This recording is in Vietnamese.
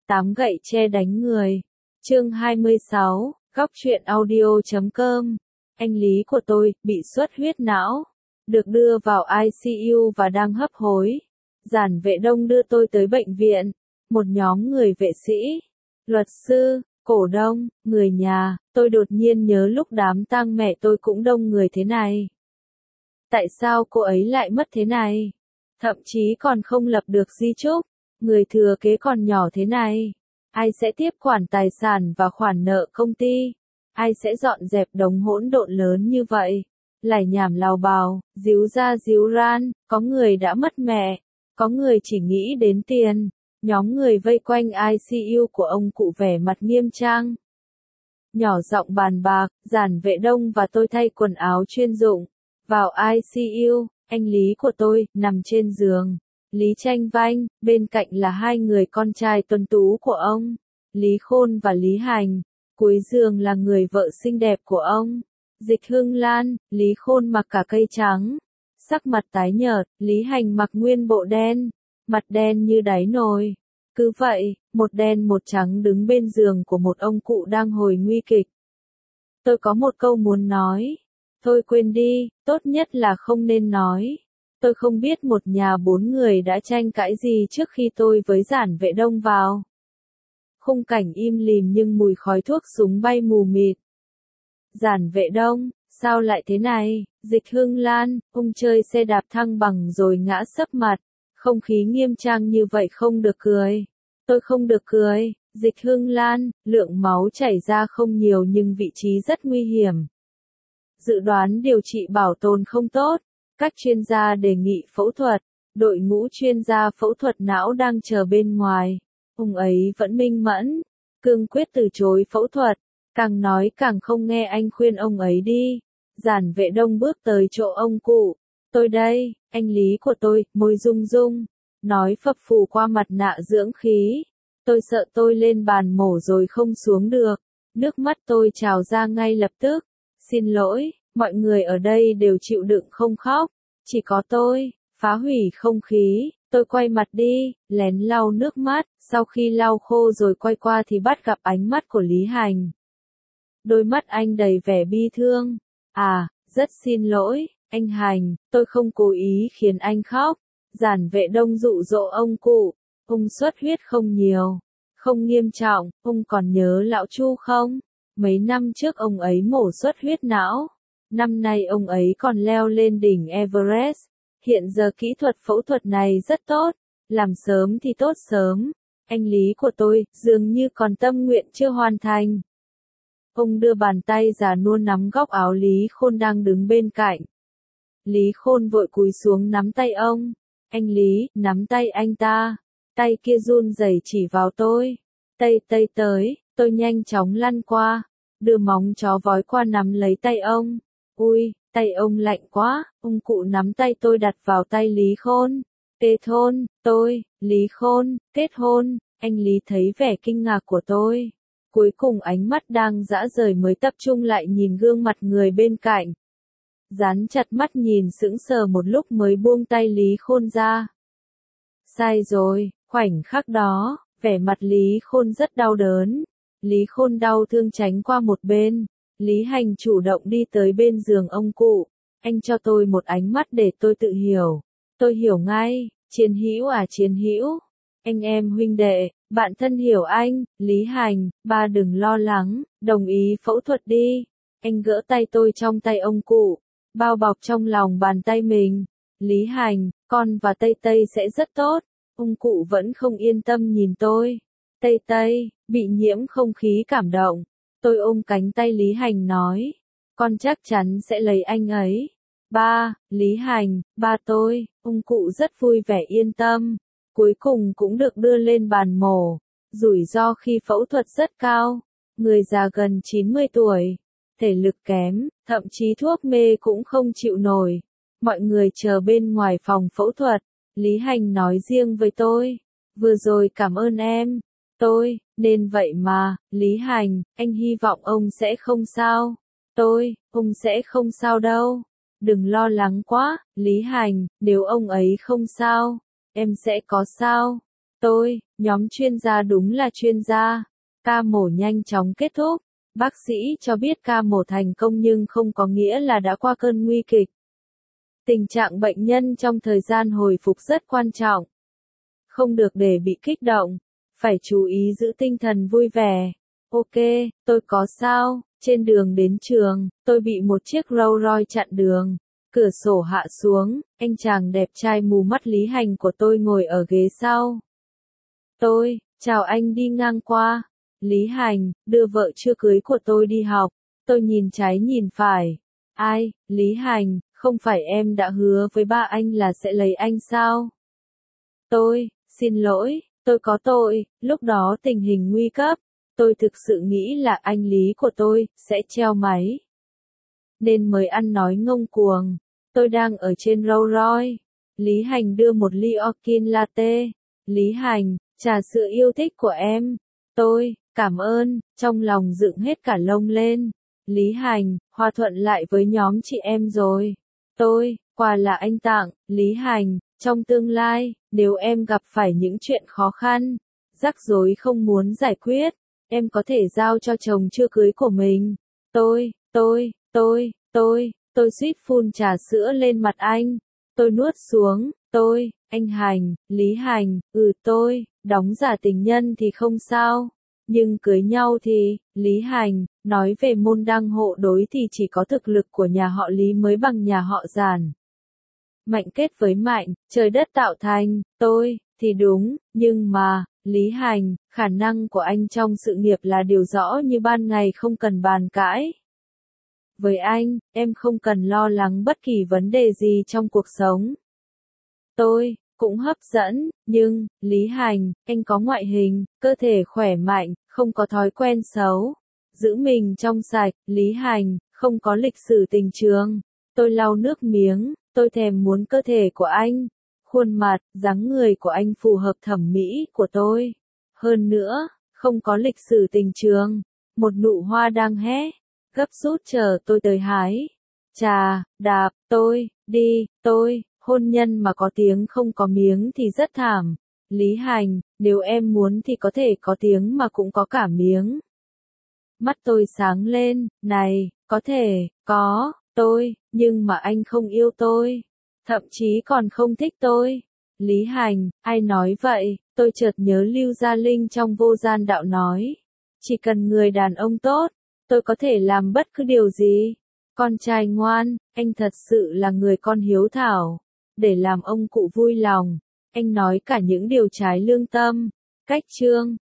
Tám gậy tre đánh người. Chương 26, góc truyện audio.com. Anh Lý của tôi, bị xuất huyết não. Được đưa vào ICU và đang hấp hối. Giản Vệ Đông đưa tôi tới bệnh viện. Một nhóm người vệ sĩ, luật sư, cổ đông, người nhà. Tôi đột nhiên nhớ lúc đám tang mẹ tôi cũng đông người thế này. Tại sao cô ấy lại mất thế này? Thậm chí còn không lập được di chúc. Người thừa kế còn nhỏ thế này. Ai sẽ tiếp quản tài sản và khoản nợ công ty? Ai sẽ dọn dẹp đống hỗn độn lớn như vậy? Lải nhảm lào bào, díu ra díu ran, có người đã mất mẹ, có người chỉ nghĩ đến tiền. Nhóm người vây quanh ICU của ông cụ vẻ mặt nghiêm trang. Nhỏ giọng bàn bạc, Giản Vệ Đông và tôi thay quần áo chuyên dụng. Vào ICU, anh Lý của tôi, nằm trên giường. Lý Tranh Vanh, bên cạnh là hai người con trai tuấn tú của ông, Lý Khôn và Lý Hành. Cuối giường là người vợ xinh đẹp của ông, Dịch Hưng Lan. Lý Khôn mặc cả cây trắng, sắc mặt tái nhợt, Lý Hành mặc nguyên bộ đen, mặt đen như đáy nồi. Cứ vậy, một đen một trắng đứng bên giường của một ông cụ đang hồi nguy kịch. Tôi có một câu muốn nói. Thôi quên đi, tốt nhất là không nên nói. Tôi không biết một nhà bốn người đã tranh cãi gì trước khi tôi với Giản Vệ Đông vào. Khung cảnh im lìm nhưng mùi khói thuốc súng bay mù mịt. Giản Vệ Đông, sao lại thế này? Dịch Hưng Lan, ông chơi xe đạp thăng bằng rồi ngã sấp mặt. Không khí nghiêm trang như vậy không được cười. Tôi không được cười. Dịch Hưng Lan, lượng máu chảy ra không nhiều nhưng vị trí rất nguy hiểm. Dự đoán điều trị bảo tồn không tốt. Các chuyên gia đề nghị phẫu thuật. Đội ngũ chuyên gia phẫu thuật não đang chờ bên ngoài. Ông ấy vẫn minh mẫn, cương quyết từ chối phẫu thuật. Càng nói càng không nghe anh khuyên ông ấy đi. Giản Vệ Đông bước tới chỗ ông cụ. Tôi đây, anh Lý của tôi, môi rung rung. Nói phập phù qua mặt nạ dưỡng khí. Tôi sợ tôi lên bàn mổ rồi không xuống được. Nước mắt tôi trào ra ngay lập tức. Xin lỗi, mọi người ở đây đều chịu đựng không khóc. Chỉ có tôi, phá hủy không khí. Tôi quay mặt đi, lén lau nước mắt. Sau khi lau khô rồi quay qua thì bắt gặp ánh mắt của Lý Hành. Đôi mắt anh đầy vẻ bi thương. À, rất xin lỗi, anh Hành, tôi không cố ý khiến anh khóc. Giản Vệ Đông dụ dỗ ông cụ. Ông xuất huyết không nhiều, không nghiêm trọng. Ông còn nhớ lão Chu không? Mấy năm trước ông ấy mổ xuất huyết não. Năm nay ông ấy còn leo lên đỉnh Everest. Hiện giờ kỹ thuật phẫu thuật này rất tốt. Làm sớm thì tốt sớm. Anh Lý của tôi, dường như còn tâm nguyện chưa hoàn thành. Ông đưa bàn tay già nua nắm góc áo Lý Khôn đang đứng bên cạnh. Lý Khôn vội cúi xuống nắm tay ông. Anh Lý, nắm tay anh ta. Tay kia run rẩy chỉ vào tôi. Tây tới, tôi nhanh chóng lăn qua. Đưa móng chó vói qua nắm lấy tay ông. Ui, tay ông lạnh quá. Ông cụ nắm tay tôi đặt vào tay Lý Khôn. Kết hôn, tôi, Lý Khôn, kết hôn. Anh Lý thấy vẻ kinh ngạc của tôi. Cuối cùng ánh mắt đang dã rời mới tập trung lại nhìn gương mặt người bên cạnh. Dán chặt mắt nhìn sững sờ một lúc mới buông tay Lý Khôn ra. Sai rồi, khoảnh khắc đó, vẻ mặt Lý Khôn rất đau đớn. Lý Khôn đau thương tránh qua một bên. Lý Hành chủ động đi tới bên giường ông cụ. Anh cho tôi một ánh mắt để tôi tự hiểu. Tôi hiểu ngay, Chiến Hữu à Chiến Hữu. Anh em huynh đệ, bạn thân hiểu anh. Lý Hành, ba đừng lo lắng, đồng ý phẫu thuật đi. Anh gỡ tay tôi trong tay ông cụ, bao bọc trong lòng bàn tay mình. Lý Hành, con và Tây sẽ rất tốt. Ông cụ vẫn không yên tâm nhìn tôi. Tây, bị nhiễm không khí cảm động. Tôi ôm cánh tay Lý Hành nói. Con chắc chắn sẽ lấy anh ấy. Ba, Lý Hành, ba tôi. Ông cụ rất vui vẻ yên tâm. Cuối cùng cũng được đưa lên bàn mổ. Rủi ro khi phẫu thuật rất cao. Người già gần 90 tuổi. Thể lực kém, thậm chí thuốc mê cũng không chịu nổi. Mọi người chờ bên ngoài phòng phẫu thuật. Lý Hành nói riêng với tôi. Vừa rồi cảm ơn em. Tôi, nên vậy mà, Lý Hành, anh hy vọng ông sẽ không sao. Tôi, ông sẽ không sao đâu. Đừng lo lắng quá, Lý Hành, nếu ông ấy không sao, em sẽ có sao. Nhóm chuyên gia đúng là chuyên gia. Ca mổ nhanh chóng kết thúc. Bác sĩ cho biết ca mổ thành công nhưng không có nghĩa là đã qua cơn nguy kịch. Tình trạng bệnh nhân trong thời gian hồi phục rất quan trọng. Không được để bị kích động. Phải chú ý giữ tinh thần vui vẻ. Ok, tôi có sao? Trên đường đến trường, tôi bị một chiếc Rolls Royce chặn đường. Cửa sổ hạ xuống, anh chàng đẹp trai mù mắt Lý Hành của tôi ngồi ở ghế sau. Chào anh đi ngang qua. Lý Hành, đưa vợ chưa cưới của tôi đi học. Tôi nhìn trái nhìn phải. Ai, Lý Hành, không phải em đã hứa với ba anh là sẽ lấy anh sao? Xin lỗi, tôi có tội, lúc đó tình hình nguy cấp. Tôi thực sự nghĩ là anh Lý của tôi sẽ treo máy. Nên mới ăn nói ngông cuồng. Tôi đang ở trên Rolls Royce. Lý Hành đưa một ly Orkin Latte. Lý Hành, trà sữa yêu thích của em. Cảm ơn, trong lòng dựng hết cả lông lên. Lý Hành, hòa thuận lại với nhóm chị em rồi. Quà là anh tặng, Lý Hành, trong tương lai, nếu em gặp phải những chuyện khó khăn, rắc rối không muốn giải quyết, em có thể giao cho chồng chưa cưới của mình. Tôi suýt phun trà sữa lên mặt anh. Tôi nuốt xuống. Anh Hành, Lý Hành, đóng giả tình nhân thì không sao. Nhưng cưới nhau thì, Lý Hành, nói về môn đăng hộ đối thì chỉ có thực lực của nhà họ Lý mới bằng nhà họ Giản. Mạnh kết với mạnh, trời đất tạo thành, thì đúng, nhưng mà, Lý Hành, khả năng của anh trong sự nghiệp là điều rõ như ban ngày không cần bàn cãi. Với anh, em không cần lo lắng bất kỳ vấn đề gì trong cuộc sống. Cũng hấp dẫn, nhưng, Lý Hành, anh có ngoại hình, cơ thể khỏe mạnh, không có thói quen xấu. Giữ mình trong sạch, Lý Hành, không có lịch sử tình trường. Tôi lau nước miếng, tôi thèm muốn cơ thể của anh. Khuôn mặt, dáng người của anh phù hợp thẩm mỹ của tôi. Hơn nữa, không có lịch sử tình trường. Một nụ hoa đang hé, gấp rút chờ tôi tới hái. Chà, đạp, hôn nhân mà có tiếng không có miếng thì rất thảm. Lý Hành, nếu em muốn thì có thể có tiếng mà cũng có cả miếng. Mắt tôi sáng lên, này, có thể, có, nhưng mà anh không yêu tôi. Thậm chí còn không thích tôi. Lý Hành, ai nói vậy? Tôi chợt nhớ Lưu Gia Linh trong Vô Gian Đạo nói. Chỉ cần người đàn ông tốt, tôi có thể làm bất cứ điều gì. Con trai ngoan, anh thật sự là người con hiếu thảo. Để làm ông cụ vui lòng, anh nói cả những điều trái lương tâm. Cách chương